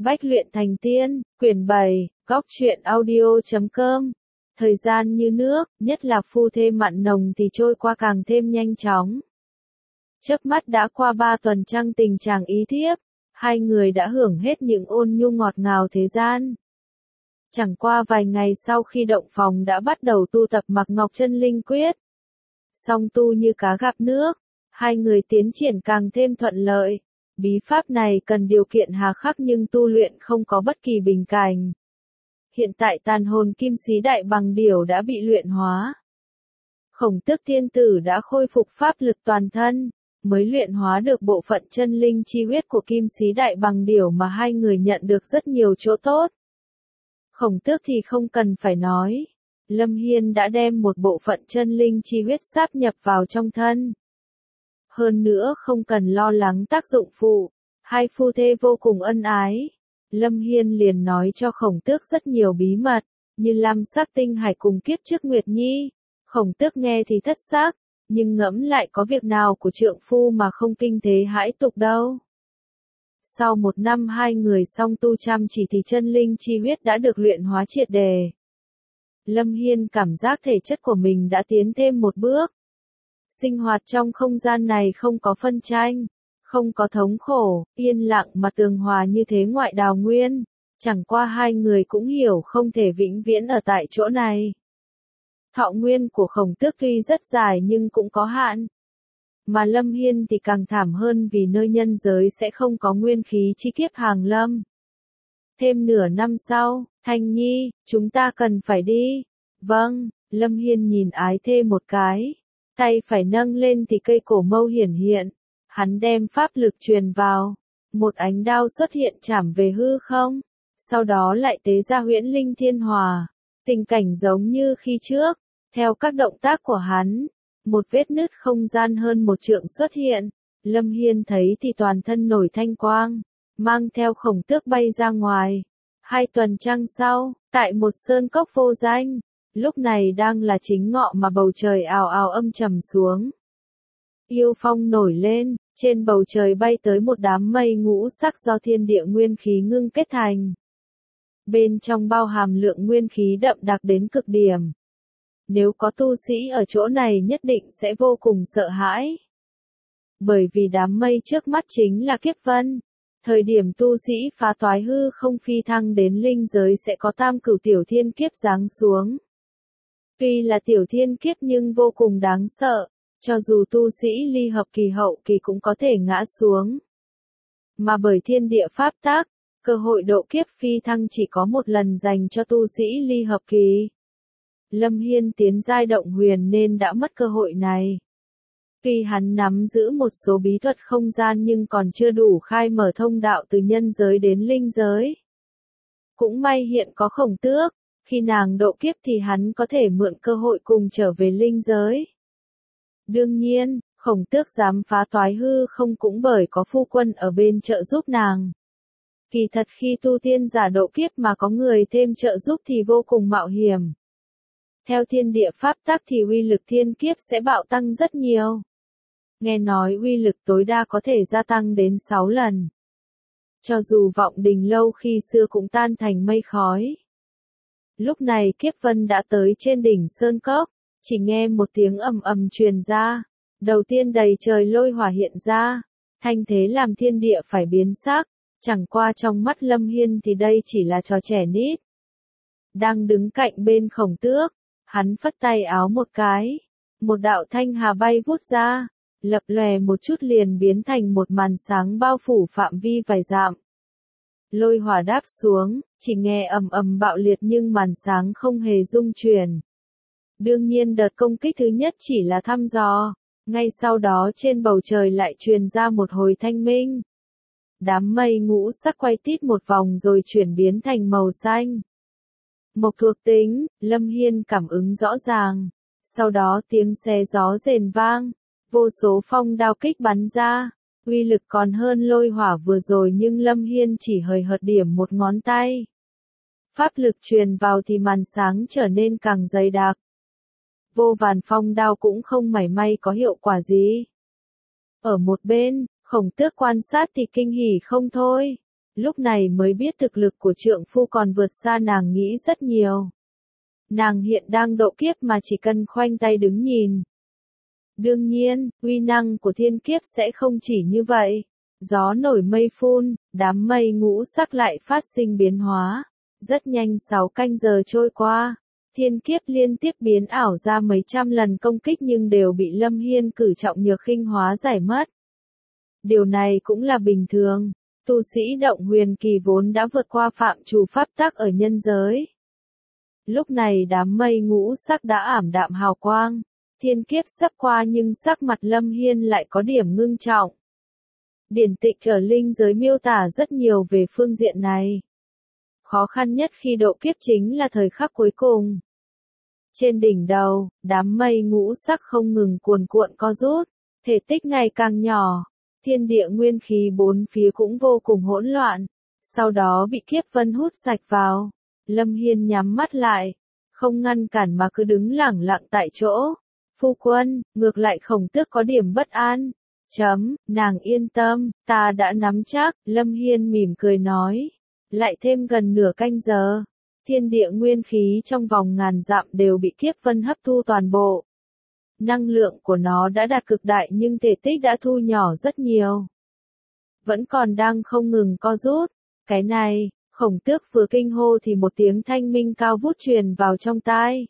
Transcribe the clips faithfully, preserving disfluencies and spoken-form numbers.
Bách luyện thành tiên, quyển bảy, góc truyện audio chấm com. Thời gian như nước, nhất là phu thê mặn nồng thì trôi qua càng thêm nhanh chóng. Chớp mắt đã qua ba tuần trăng tình chàng ý thiếp, hai người đã hưởng hết những ôn nhu ngọt ngào thế gian. Chẳng qua vài ngày sau khi động phòng đã bắt đầu tu tập Mặc Ngọc Chân Linh Quyết. Song tu như cá gặp nước, hai người tiến triển càng thêm thuận lợi. Bí pháp này cần điều kiện hà khắc nhưng tu luyện không có bất kỳ bình cảnh. Hiện tại tàn hồn kim sĩ đại bằng điểu đã bị luyện hóa. Khổng Tước Thiên Tử đã khôi phục pháp lực toàn thân, mới luyện hóa được bộ phận chân linh chi huyết của kim sĩ đại bằng điểu mà hai người nhận được rất nhiều chỗ tốt. Khổng Tước thì không cần phải nói. Lâm Hiên đã đem một bộ phận chân linh chi huyết sáp nhập vào trong thân. Hơn nữa không cần lo lắng tác dụng phụ, hai phu thê vô cùng ân ái. Lâm Hiên liền nói cho Khổng Tước rất nhiều bí mật, như Lam Sắc Tinh Hải cùng kiếp trước Nguyệt Nhi. Khổng Tước nghe thì thất xác, nhưng ngẫm lại có việc nào của trượng phu mà không kinh thế hãi tục đâu. Sau một năm hai người song tu chăm chỉ thì chân linh chi huyết đã được luyện hóa triệt đề. Lâm Hiên cảm giác thể chất của mình đã tiến thêm một bước. Sinh hoạt trong không gian này không có phân tranh, không có thống khổ, yên lặng mà tường hòa như thế ngoại đào nguyên. Chẳng qua hai người cũng hiểu không thể vĩnh viễn ở tại chỗ này. Thọ nguyên của Khổng Tước tuy rất dài nhưng cũng có hạn. Mà Lâm Hiên thì càng thảm hơn vì nơi nhân giới sẽ không có nguyên khí chi kiếp hàng lâm. Thêm nửa năm sau, Thanh Nhi, chúng ta cần phải đi. Vâng, Lâm Hiên nhìn ái thê một cái. Tay phải nâng lên thì cây cổ mâu hiển hiện. Hắn đem pháp lực truyền vào. Một ánh đao xuất hiện chảm về hư không. Sau đó lại tế ra huyễn linh thiên hòa. Tình cảnh giống như khi trước. Theo các động tác của hắn, một vết nứt không gian hơn một trượng xuất hiện. Lâm Hiên thấy thì toàn thân nổi thanh quang. Mang theo Khổng Tước bay ra ngoài. Hai tuần trăng sau, tại một sơn cốc vô danh. Lúc này đang là chính ngọ mà bầu trời ào ào âm trầm xuống. Yêu phong nổi lên, trên bầu trời bay tới một đám mây ngũ sắc do thiên địa nguyên khí ngưng kết thành. Bên trong bao hàm lượng nguyên khí đậm đặc đến cực điểm. Nếu có tu sĩ ở chỗ này nhất định sẽ vô cùng sợ hãi. Bởi vì đám mây trước mắt chính là kiếp vân. Thời điểm tu sĩ phá toái hư không phi thăng đến linh giới sẽ có tam cửu tiểu thiên kiếp giáng xuống. Tuy là tiểu thiên kiếp nhưng vô cùng đáng sợ, cho dù tu sĩ ly hợp kỳ hậu kỳ cũng có thể ngã xuống. Mà bởi thiên địa pháp tác, cơ hội độ kiếp phi thăng chỉ có một lần dành cho tu sĩ ly hợp kỳ. Lâm Hiên tiến giai động huyền nên đã mất cơ hội này. Tuy hắn nắm giữ một số bí thuật không gian nhưng còn chưa đủ khai mở thông đạo từ nhân giới đến linh giới. Cũng may hiện có Khổng Tước, khi nàng độ kiếp thì hắn có thể mượn cơ hội cùng trở về linh giới. Đương nhiên, Khổng Tước dám phá toái hư không cũng bởi có phu quân ở bên trợ giúp nàng. Kỳ thật khi tu tiên giả độ kiếp mà có người thêm trợ giúp thì vô cùng mạo hiểm. Theo thiên địa pháp tắc thì uy lực thiên kiếp sẽ bạo tăng rất nhiều. Nghe nói uy lực tối đa có thể gia tăng đến sáu lần. Cho dù vọng đình lâu khi xưa cũng tan thành mây khói. Lúc này kiếp vân đã tới trên đỉnh sơn cốc, chỉ nghe một tiếng ầm ầm truyền ra. Đầu tiên đầy trời lôi hỏa hiện ra, thanh thế làm thiên địa phải biến sắc. Chẳng qua trong mắt Lâm Hiên thì đây chỉ là trò trẻ nít. Đang đứng cạnh bên Khổng Tước, hắn phất tay áo một cái, một đạo thanh hà bay vút ra, lập lòe một chút liền biến thành một màn sáng bao phủ phạm vi vài dặm. Lôi hỏa đáp xuống, chỉ nghe ầm ầm bạo liệt nhưng màn sáng không hề rung chuyển. Đương nhiên đợt công kích thứ nhất chỉ là thăm dò, ngay sau đó trên bầu trời lại truyền ra một hồi thanh minh. Đám mây ngũ sắc quay tít một vòng rồi chuyển biến thành màu xanh. Mộc thuộc tính, Lâm Hiên cảm ứng rõ ràng. Sau đó tiếng xé gió rền vang, vô số phong đao kích bắn ra. Uy lực còn hơn lôi hỏa vừa rồi nhưng Lâm Hiên chỉ hời hợt điểm một ngón tay. Pháp lực truyền vào thì màn sáng trở nên càng dày đặc. Vô vàn phong đao cũng không mảy may có hiệu quả gì. Ở một bên, Khổng Tước quan sát thì kinh hỉ không thôi. lúc này mới biết thực lực của trượng phu còn vượt xa nàng nghĩ rất nhiều. Nàng hiện đang độ kiếp mà chỉ cần khoanh tay đứng nhìn. Đương nhiên, uy năng của thiên kiếp sẽ không chỉ như vậy. Gió nổi mây phun, đám mây ngũ sắc lại phát sinh biến hóa. Rất nhanh sáu canh giờ trôi qua, thiên kiếp liên tiếp biến ảo ra mấy trăm lần công kích nhưng đều bị Lâm Hiên cử trọng nhược khinh hóa giải mất. Điều này cũng là bình thường, tu sĩ động huyền kỳ vốn đã vượt qua phạm trù pháp tắc ở nhân giới. Lúc này đám mây ngũ sắc đã ảm đạm hào quang, thiên kiếp sắp qua nhưng sắc mặt Lâm Hiên lại có điểm ngưng trọng. Điển tịch ở linh giới miêu tả rất nhiều về phương diện này. Khó khăn nhất khi độ kiếp chính là thời khắc cuối cùng. Trên đỉnh đầu, đám mây ngũ sắc không ngừng cuồn cuộn co rút, thể tích ngày càng nhỏ, thiên địa nguyên khí bốn phía cũng vô cùng hỗn loạn, sau đó bị kiếp vân hút sạch vào. Lâm Hiên nhắm mắt lại, không ngăn cản mà cứ đứng lẳng lặng tại chỗ. Phu quân, ngược lại Khổng Tước có điểm bất an. Chấm, nàng yên tâm, ta đã nắm chắc, Lâm Hiên mỉm cười nói. Lại thêm gần nửa canh giờ, thiên địa nguyên khí trong vòng ngàn dặm đều bị kiếp vân hấp thu toàn bộ. Năng lượng của nó đã đạt cực đại nhưng thể tích đã thu nhỏ rất nhiều. Vẫn còn đang không ngừng co rút. Cái này, Khổng Tước vừa kinh hô thì một tiếng thanh minh cao vút truyền vào trong tai.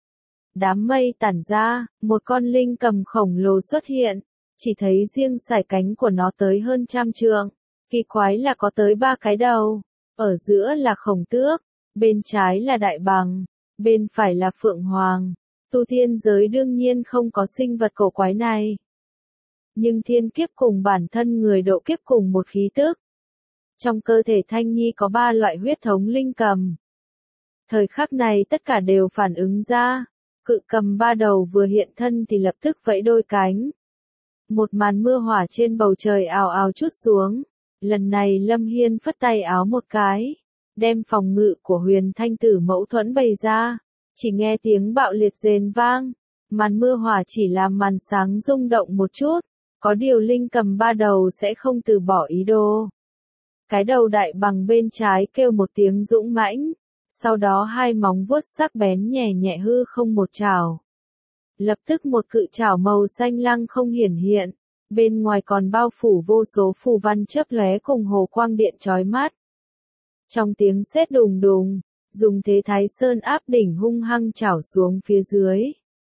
Đám mây tản ra, một con linh cầm khổng lồ xuất hiện, chỉ thấy riêng sải cánh của nó tới hơn trăm trượng, kỳ quái là có tới ba cái đầu, ở giữa là Khổng Tước, bên trái là Đại Bằng, bên phải là Phượng Hoàng. Tu thiên giới đương nhiên không có sinh vật cổ quái này. Nhưng thiên kiếp cùng bản thân người độ kiếp cùng một khí tức. Trong cơ thể Thanh Nhi có ba loại huyết thống linh cầm. Thời khắc này tất cả đều phản ứng ra. Cự cầm ba đầu vừa hiện thân thì lập tức vẫy đôi cánh. Một màn mưa hỏa trên bầu trời ào ào trút xuống. Lần này Lâm Hiên phất tay áo một cái, đem phòng ngự của Huyền Thanh Tử mẫu thuẫn bày ra. Chỉ nghe tiếng bạo liệt rền vang, màn mưa hỏa chỉ làm màn sáng rung động một chút, có điều linh cầm ba đầu sẽ không từ bỏ ý đồ. Cái đầu Đại Bằng bên trái kêu một tiếng dũng mãnh, sau đó hai móng vuốt sắc bén nhẹ nhẹ hư không một chảo. Lập tức một cự chảo màu xanh lăng không hiển hiện, bên ngoài còn bao phủ vô số phù văn chớp lóe cùng hồ quang điện chói mắt. Trong tiếng sét đùng đùng, dùng thế Thái Sơn áp đỉnh hung hăng chảo xuống phía dưới.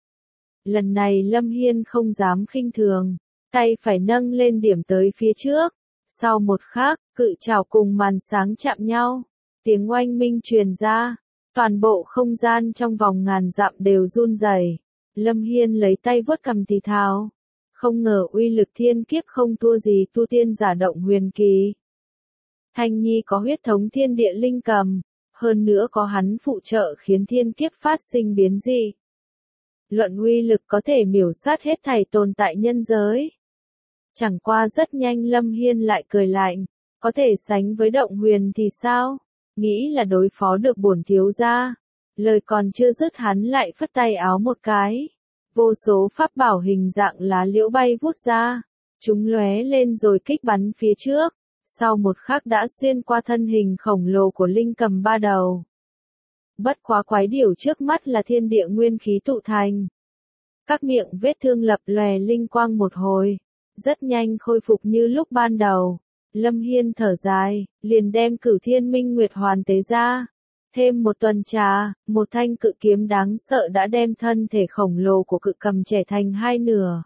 Lần này Lâm Hiên không dám khinh thường, tay phải nâng lên điểm tới phía trước. Sau một khắc, cự chảo cùng màn sáng chạm nhau, tiếng oanh minh truyền ra, toàn bộ không gian trong vòng ngàn dặm đều run rẩy. Lâm Hiên lấy tay vuốt cầm thì thào, không ngờ uy lực thiên kiếp không thua gì tu tiên giả động huyền kỳ. Thanh Nhi có huyết thống thiên địa linh cầm, hơn nữa có hắn phụ trợ khiến thiên kiếp phát sinh biến dị. Luận uy lực có thể miểu sát hết thảy tồn tại nhân giới. Chẳng qua rất nhanh Lâm Hiên lại cười lạnh, có thể sánh với động huyền thì sao? Nghĩ là đối phó được bổn thiếu gia. Lời còn chưa dứt hắn lại phất tay áo một cái. Vô số pháp bảo hình dạng lá liễu bay vút ra. Chúng lóe lên rồi kích bắn phía trước. Sau một khắc đã xuyên qua thân hình khổng lồ của linh cầm ba đầu. Bất quá quái điểu trước mắt là thiên địa nguyên khí tụ thành. Các miệng vết thương lập lòe linh quang một hồi. Rất nhanh khôi phục như lúc ban đầu. Lâm Hiên thở dài, liền đem Cửu Thiên Minh Nguyệt Hoàn tế ra. Thêm một tuần trà, một thanh cự kiếm đáng sợ đã đem thân thể khổng lồ của cự cầm trẻ thành hai nửa.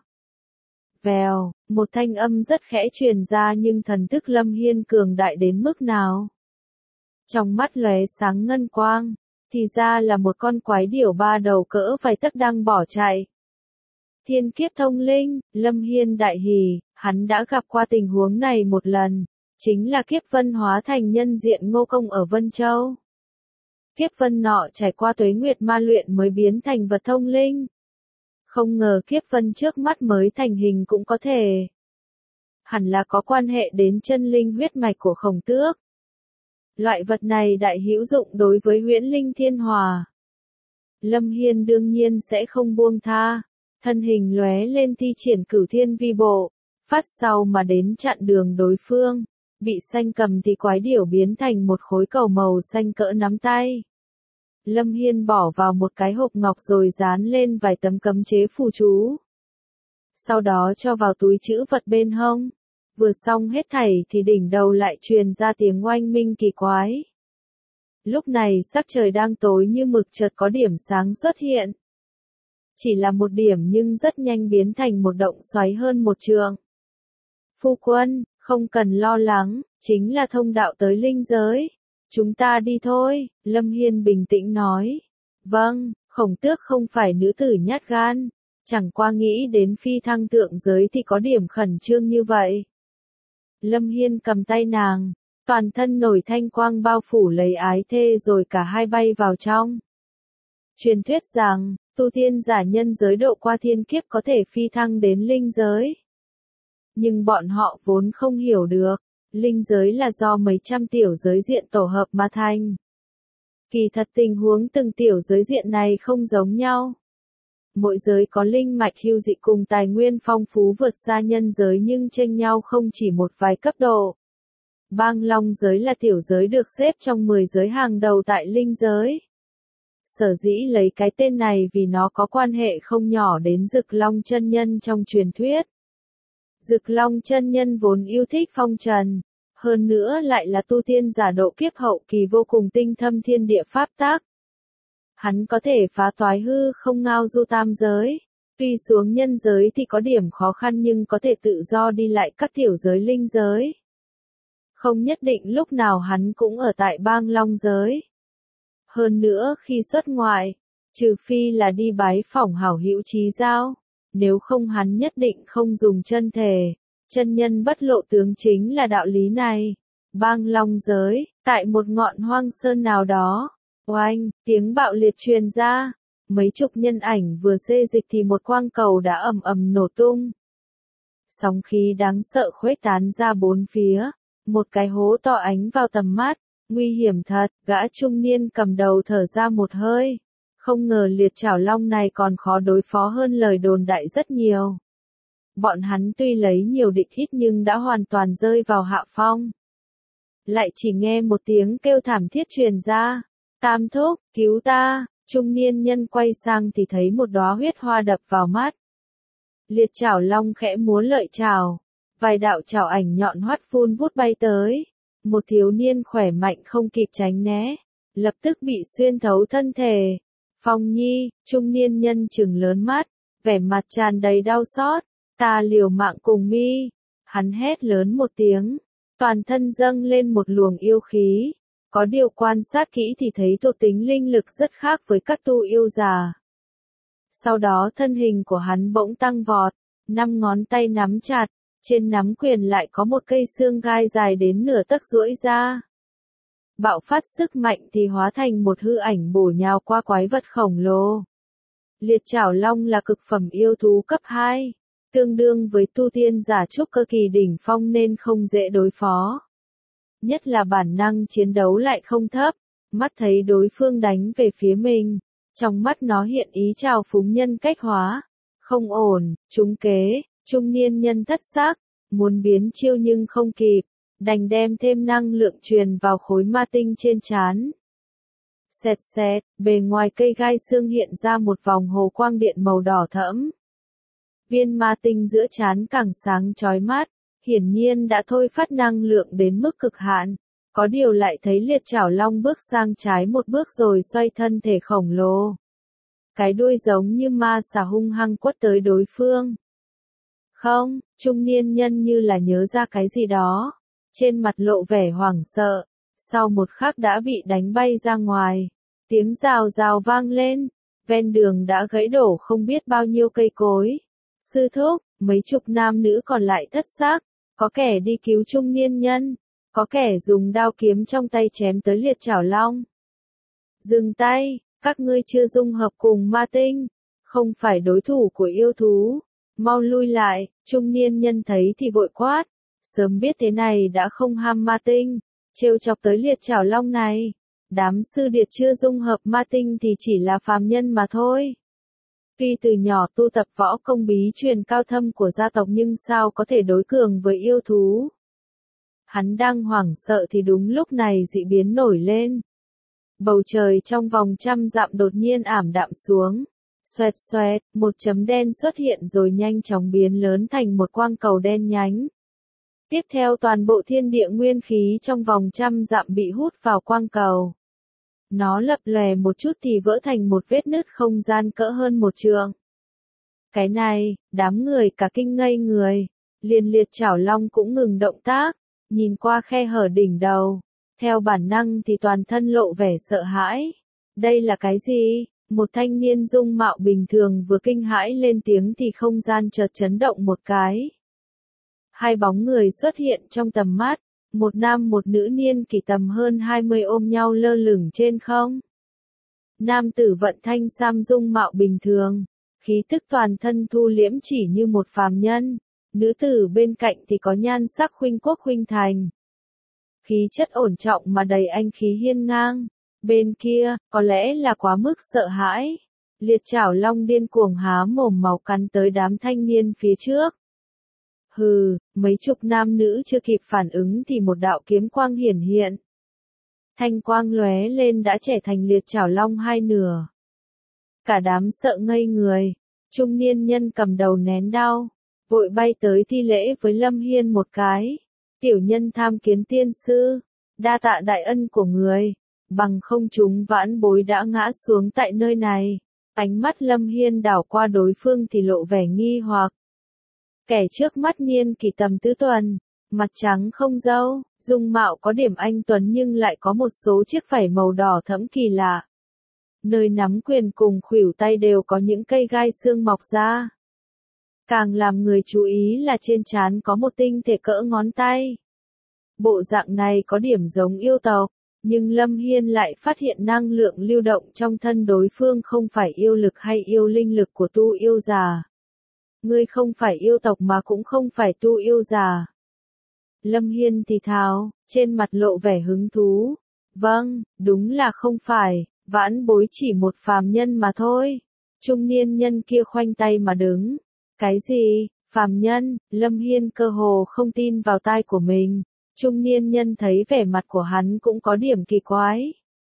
Vèo, một thanh âm rất khẽ truyền ra nhưng thần thức Lâm Hiên cường đại đến mức nào. Trong mắt lóe sáng ngân quang, thì ra là một con quái điểu ba đầu cỡ vài tấc đang bỏ chạy. Thiên kiếp thông linh, Lâm Hiên đại hỉ, hắn đã gặp qua tình huống này một lần, chính là kiếp vân hóa thành nhân diện Ngô Công ở Vân Châu. Kiếp vân nọ trải qua tuế nguyệt ma luyện mới biến thành vật thông linh. Không ngờ kiếp vân trước mắt mới thành hình cũng có thể. Hẳn là có quan hệ đến chân linh huyết mạch của Khổng Tước. Loại vật này đại hữu dụng đối với huyễn linh thiên hòa. Lâm Hiên đương nhiên sẽ không buông tha. Thân hình lóe lên thi triển Cửu Thiên Vi Bộ, phát sau mà đến chặn đường đối phương. bị xanh cầm thì quái điểu biến thành một khối cầu màu xanh cỡ nắm tay. Lâm Hiên bỏ vào một cái hộp ngọc rồi dán lên vài tấm cấm chế phù chú. Sau đó cho vào túi trữ vật bên hông. Vừa xong hết thảy thì đỉnh đầu lại truyền ra tiếng oanh minh kỳ quái. Lúc này sắc trời đang tối như mực, chợt có điểm sáng xuất hiện. Chỉ là một điểm nhưng rất nhanh biến thành một động xoáy hơn một trượng. Phu quân, không cần lo lắng, chính là thông đạo tới linh giới. Chúng ta đi thôi, Lâm Hiên bình tĩnh nói. Vâng, Khổng Tước không phải nữ tử nhát gan, chẳng qua nghĩ đến phi thăng thượng giới thì có điểm khẩn trương như vậy. Lâm Hiên cầm tay nàng, toàn thân nổi thanh quang bao phủ lấy ái thê rồi cả hai bay vào trong. Truyền thuyết rằng, tu tiên giả nhân giới độ qua thiên kiếp có thể phi thăng đến linh giới. Nhưng bọn họ vốn không hiểu được, linh giới là do mấy trăm tiểu giới diện tổ hợp mà thành. Kỳ thật tình huống từng tiểu giới diện này không giống nhau. Mỗi giới có linh mạch hưu dị cùng tài nguyên phong phú vượt xa nhân giới nhưng chênh nhau không chỉ một vài cấp độ. Bang Long giới là tiểu giới được xếp trong mười giới hàng đầu tại linh giới. Sở dĩ lấy cái tên này vì nó có quan hệ không nhỏ đến Dực Long chân nhân trong truyền thuyết. Dực Long chân nhân vốn yêu thích phong trần, hơn nữa lại là tu tiên giả độ kiếp hậu kỳ vô cùng tinh thâm thiên địa pháp tắc. Hắn có thể phá toái hư không ngao du tam giới, tuy xuống nhân giới thì có điểm khó khăn nhưng có thể tự do đi lại các tiểu giới linh giới. Không nhất định lúc nào hắn cũng ở tại bang Long giới. Hơn nữa khi xuất ngoại, trừ phi là đi bái phỏng hảo hữu chí giao, nếu không hắn nhất định không dùng chân thể. Chân nhân bất lộ tướng chính là đạo lý này. Bang Long giới, tại một ngọn hoang sơn nào đó, oanh, tiếng bạo liệt truyền ra, mấy chục nhân ảnh vừa xê dịch thì một quang cầu đã ầm ầm nổ tung. Sóng khí đáng sợ khuếch tán ra bốn phía, một cái hố to ánh vào tầm mắt, nguy hiểm thật, gã trung niên cầm đầu thở ra một hơi. Không ngờ liệt chảo long này còn khó đối phó hơn lời đồn đại rất nhiều. Bọn hắn tuy lấy nhiều địch ít nhưng đã hoàn toàn rơi vào hạ phong. Lại chỉ nghe một tiếng kêu thảm thiết truyền ra. Tam thúc, cứu ta, trung niên nhân quay sang thì thấy một đóa huyết hoa đập vào mắt. Liệt chảo long khẽ múa lợi chảo, vài đạo chảo ảnh nhọn hoắt phun vút bay tới. Một thiếu niên khỏe mạnh không kịp tránh né, lập tức bị xuyên thấu thân thể. Phong Nhi, trung niên nhân trừng lớn mắt, vẻ mặt tràn đầy đau xót. Ta liều mạng cùng mi. Hắn hét lớn một tiếng, toàn thân dâng lên một luồng yêu khí. Có điều quan sát kỹ thì thấy thuộc tính linh lực rất khác với các tu yêu già. Sau đó thân hình của hắn bỗng tăng vọt, năm ngón tay nắm chặt, trên nắm quyền lại có một cây xương gai dài đến nửa tấc duỗi ra. Bạo phát sức mạnh thì hóa thành một hư ảnh bổ nhào qua quái vật khổng lồ. Liệt chảo long là cực phẩm yêu thú cấp hai. Tương đương với tu tiên giả trúc cơ kỳ đỉnh phong nên không dễ đối phó. Nhất là bản năng chiến đấu lại không thấp, mắt thấy đối phương đánh về phía mình, trong mắt nó hiện ý trào phúng nhân cách hóa. Không ổn, trúng kế, trung niên nhân thất xác, muốn biến chiêu nhưng không kịp, đành đem thêm năng lượng truyền vào khối ma tinh trên trán. Xẹt xẹt, bề ngoài cây gai xương hiện ra một vòng hồ quang điện màu đỏ thẫm. Viên ma tinh giữa trán càng sáng chói mắt, hiển nhiên đã thôi phát năng lượng đến mức cực hạn. Có điều lại thấy liệt chảo long bước sang trái một bước rồi xoay thân thể khổng lồ. Cái đuôi giống như ma xà hung hăng quất tới đối phương. Không, trung niên nhân như là nhớ ra cái gì đó. Trên mặt lộ vẻ hoảng sợ. Sau một khắc đã bị đánh bay ra ngoài. Tiếng rào rào vang lên. Ven đường đã gãy đổ không biết bao nhiêu cây cối. Sư thúc, mấy chục nam nữ còn lại thất xác, có kẻ đi cứu trung niên nhân, có kẻ dùng đao kiếm trong tay chém tới liệt chảo long. Dừng tay, các ngươi chưa dung hợp cùng ma tinh, không phải đối thủ của yêu thú, mau lui lại. Trung niên nhân thấy thì vội quát, sớm biết thế này đã không ham ma tinh, trêu chọc tới liệt chảo long này. Đám sư điệt chưa dung hợp ma tinh thì chỉ là phàm nhân mà thôi. Tuy từ nhỏ tu tập võ công bí truyền cao thâm của gia tộc nhưng sao có thể đối cường với yêu thú. Hắn đang hoảng sợ thì đúng lúc này dị biến nổi lên. Bầu trời trong vòng trăm dặm đột nhiên ảm đạm xuống. Xoẹt xoẹt, một chấm đen xuất hiện rồi nhanh chóng biến lớn thành một quang cầu đen nhánh. Tiếp theo toàn bộ thiên địa nguyên khí trong vòng trăm dặm bị hút vào quang cầu. Nó lập lòe một chút thì vỡ thành một vết nứt không gian cỡ hơn một trượng. Cái này, đám người cả kinh ngây người. Liền Liệt Chảo Long cũng ngừng động tác, nhìn qua khe hở đỉnh đầu. Theo bản năng thì toàn thân lộ vẻ sợ hãi. Đây là cái gì? Một thanh niên dung mạo bình thường vừa kinh hãi lên tiếng thì không gian chợt chấn động một cái. Hai bóng người xuất hiện trong tầm mắt, một nam một nữ niên kỷ tầm hơn hai mươi ôm nhau lơ lửng trên không. Nam tử vận thanh sam dung mạo bình thường, khí tức toàn thân thu liễm chỉ như một phàm nhân, nữ tử bên cạnh thì có nhan sắc khuynh quốc khuynh thành. Khí chất ổn trọng mà đầy anh khí hiên ngang. Bên kia, có lẽ là quá mức sợ hãi. Liệt Chảo Long điên cuồng há mồm máu cắn tới đám thanh niên phía trước. Hừ, mấy chục nam nữ chưa kịp phản ứng thì một đạo kiếm quang hiển hiện. Thanh quang lóe lên đã chẻ thành Liệt Chảo Long hai nửa. Cả đám sợ ngây người. Trung niên nhân cầm đầu nén đau, vội bay tới thi lễ với Lâm Hiên một cái. Tiểu nhân tham kiến tiên sư, đa tạ đại ân của người. Bằng không chúng vãn bối đã ngã xuống tại nơi này. Ánh mắt Lâm Hiên đảo qua đối phương thì lộ vẻ nghi hoặc. Kẻ trước mắt niên kỷ tầm tứ tuần, mặt trắng không râu, dung mạo có điểm anh tuấn nhưng lại có một số chiếc phẩy màu đỏ thẫm kỳ lạ. Nơi nắm quyền cùng khuỷu tay đều có những cây gai xương mọc ra. Càng làm người chú ý là trên trán có một tinh thể cỡ ngón tay. Bộ dạng này có điểm giống yêu tộc. Nhưng Lâm Hiên lại phát hiện năng lượng lưu động trong thân đối phương không phải yêu lực hay yêu linh lực của tu yêu già. Ngươi không phải yêu tộc mà cũng không phải tu yêu già. Lâm Hiên thì thào, trên mặt lộ vẻ hứng thú. Vâng, đúng là không phải, vãn bối chỉ một phàm nhân mà thôi. Trung niên nhân kia khoanh tay mà đứng. Cái gì, phàm nhân? Lâm Hiên cơ hồ không tin vào tai của mình. Trung niên nhân thấy vẻ mặt của hắn cũng có điểm kỳ quái.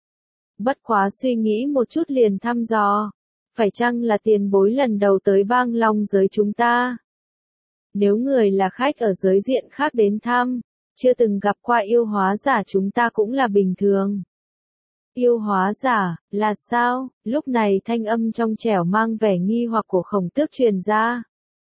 Bất quá suy nghĩ một chút liền thăm dò. Phải chăng là tiền bối lần đầu tới bang long giới chúng ta? Nếu người là khách ở giới diện khác đến thăm, chưa từng gặp qua yêu hóa giả chúng ta cũng là bình thường. Yêu hóa giả, là sao? Lúc này thanh âm trong trẻo mang vẻ nghi hoặc của Khổng Tước truyền ra.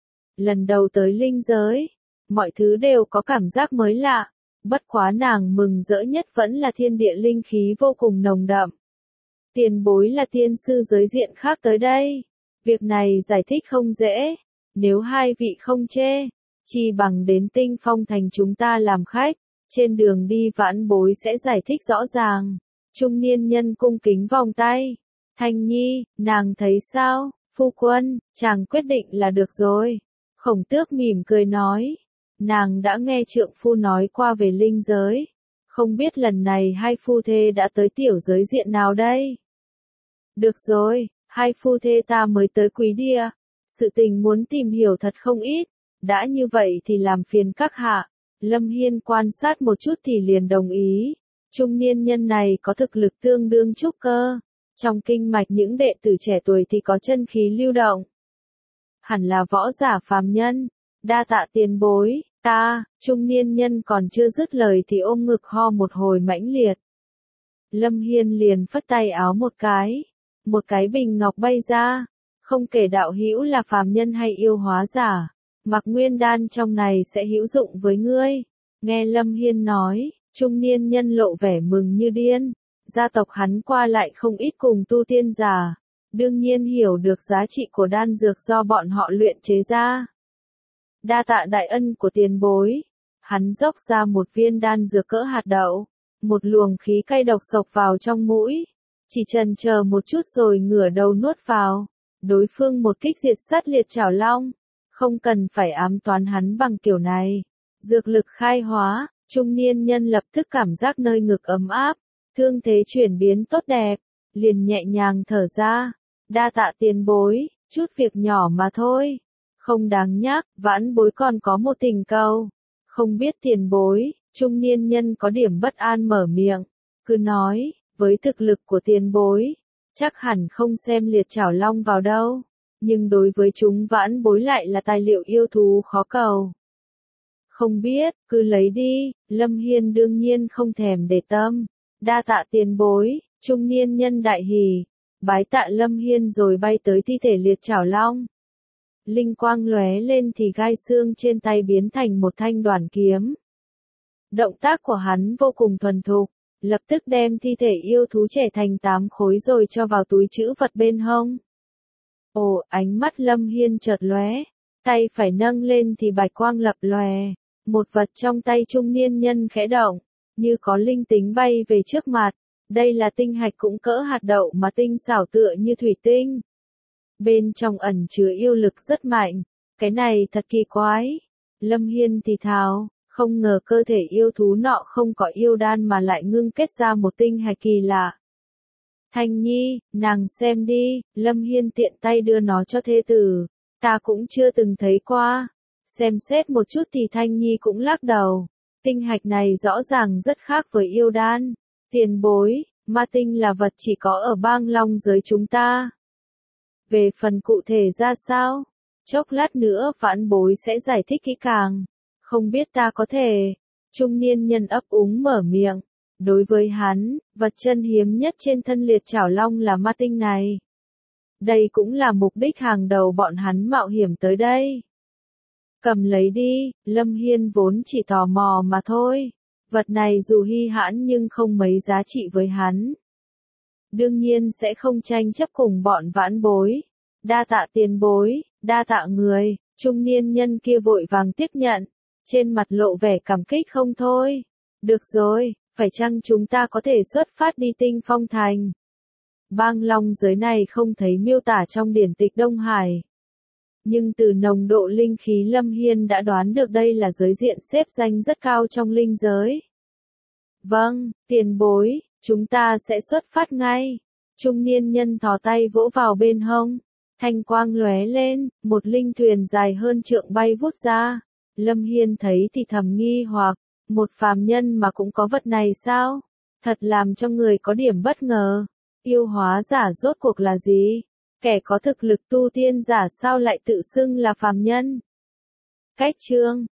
Lần đầu tới linh giới, mọi thứ đều có cảm giác mới lạ. Bất quá nàng mừng rỡ nhất vẫn là thiên địa linh khí vô cùng nồng đậm. Tiền bối là tiên sư giới diện khác tới đây. Việc này giải thích không dễ. Nếu hai vị không chê, chi bằng đến Tinh Phong thành chúng ta làm khách. Trên đường đi vãn bối sẽ giải thích rõ ràng. Trung niên nhân cung kính vòng tay. Thanh Nhi, nàng thấy sao? Phu quân, chàng quyết định là được rồi. Khổng Tước mỉm cười nói. Nàng đã nghe trượng phu nói qua về linh giới. Không biết lần này hai phu thê đã tới tiểu giới diện nào đây? Được rồi, hai phu thê ta mới tới Quý Địa. Sự tình muốn tìm hiểu thật không ít. Đã như vậy thì làm phiền các hạ. Lâm Hiên quan sát một chút thì liền đồng ý. Trung niên nhân này có thực lực tương đương trúc cơ. Trong kinh mạch những đệ tử trẻ tuổi thì có chân khí lưu động. Hẳn là võ giả phàm nhân. Đa tạ tiền bối, ta, trung niên nhân còn chưa dứt lời thì ôm ngực ho một hồi mãnh liệt. Lâm Hiên liền phất tay áo một cái. Một cái bình ngọc bay ra. Không kể đạo hữu là phàm nhân hay yêu hóa giả. Mặc nguyên đan trong này sẽ hữu dụng với ngươi. Nghe Lâm Hiên nói, trung niên nhân lộ vẻ mừng như điên. Gia tộc hắn qua lại không ít cùng tu tiên giả. Đương nhiên hiểu được giá trị của đan dược do bọn họ luyện chế ra. Đa tạ đại ân của tiền bối. Hắn dốc ra một viên đan dược cỡ hạt đậu. Một luồng khí cay độc sộc vào trong mũi. Chỉ chần chờ một chút rồi ngửa đầu nuốt vào. Đối phương một kích diệt sát Liệt Chảo Long. Không cần phải ám toán hắn bằng kiểu này. Dược lực khai hóa, trung niên nhân lập tức cảm giác nơi ngực ấm áp. Thương thế chuyển biến tốt đẹp. Liền nhẹ nhàng thở ra. Đa tạ tiền bối, chút việc nhỏ mà thôi. Không đáng nhắc, vãn bối còn có một tình cầu. Không biết tiền bối, Trung niên nhân có điểm bất an mở miệng, cứ nói, với thực lực của tiền bối, chắc hẳn không xem liệt chảo long vào đâu, nhưng đối với chúng vãn bối lại là tài liệu yêu thú khó cầu. Không biết, cứ lấy đi, Lâm Hiên đương nhiên không thèm để tâm, đa tạ tiền bối, trung niên nhân đại hỉ, bái tạ Lâm Hiên rồi bay tới thi thể liệt chảo long. Linh quang lóe lên thì gai xương trên tay biến thành một thanh đoản kiếm. Động tác của hắn vô cùng thuần thục, lập tức đem thi thể yêu thú trẻ thành tám khối rồi cho vào túi trữ vật bên hông. Ồ, ánh mắt Lâm Hiên chợt lóe, tay phải nâng lên thì bạch quang lập lòe, một vật trong tay trung niên nhân khẽ động, như có linh tính bay về trước mặt. Đây là tinh hạch cũng cỡ hạt đậu mà tinh xảo tựa như thủy tinh. Bên trong ẩn chứa yêu lực rất mạnh, cái này thật kỳ quái. Lâm Hiên thì thào, không ngờ cơ thể yêu thú nọ không có yêu đan mà lại ngưng kết ra một tinh hạch kỳ lạ. Thanh Nhi, nàng xem đi, Lâm Hiên tiện tay đưa nó cho thê tử, ta cũng chưa từng thấy qua. Xem xét một chút thì Thanh Nhi cũng lắc đầu, tinh hạch này rõ ràng rất khác với yêu đan. Tiền bối, ma tinh là vật chỉ có ở bang long giới chúng ta. Về phần cụ thể ra sao, chốc lát nữa vãn bối sẽ giải thích kỹ càng. Không biết ta có thể. Trung niên nhân ấp úng mở miệng. Đối với hắn, vật chân hiếm nhất trên thân liệt chảo long là ma tinh này. Đây cũng là mục đích hàng đầu bọn hắn mạo hiểm tới đây. Cầm lấy đi, Lâm Hiên vốn chỉ tò mò mà thôi. Vật này dù hy hãn nhưng không mấy giá trị với hắn. Đương nhiên sẽ không tranh chấp cùng bọn vãn bối. Đa tạ tiền bối, đa tạ người, trung niên nhân kia vội vàng tiếp nhận. Trên mặt lộ vẻ cảm kích không thôi. Được rồi, phải chăng chúng ta có thể xuất phát đi Tinh Phong Thành? Bang long giới này không thấy miêu tả trong điển tịch Đông Hải. Nhưng từ nồng độ linh khí Lâm Hiên đã đoán được đây là giới diện xếp danh rất cao trong linh giới. Vâng, tiền bối, chúng ta sẽ xuất phát ngay. Trung niên nhân thò tay vỗ vào bên hông. Thanh quang lóe lên, một linh thuyền dài hơn trượng bay vút ra. Lâm Hiên thấy thì thầm nghi hoặc, một phàm nhân mà cũng có vật này sao? Thật làm cho người có điểm bất ngờ. Yêu hóa giả rốt cuộc là gì? Kẻ có thực lực tu tiên giả sao lại tự xưng là phàm nhân? Cách chương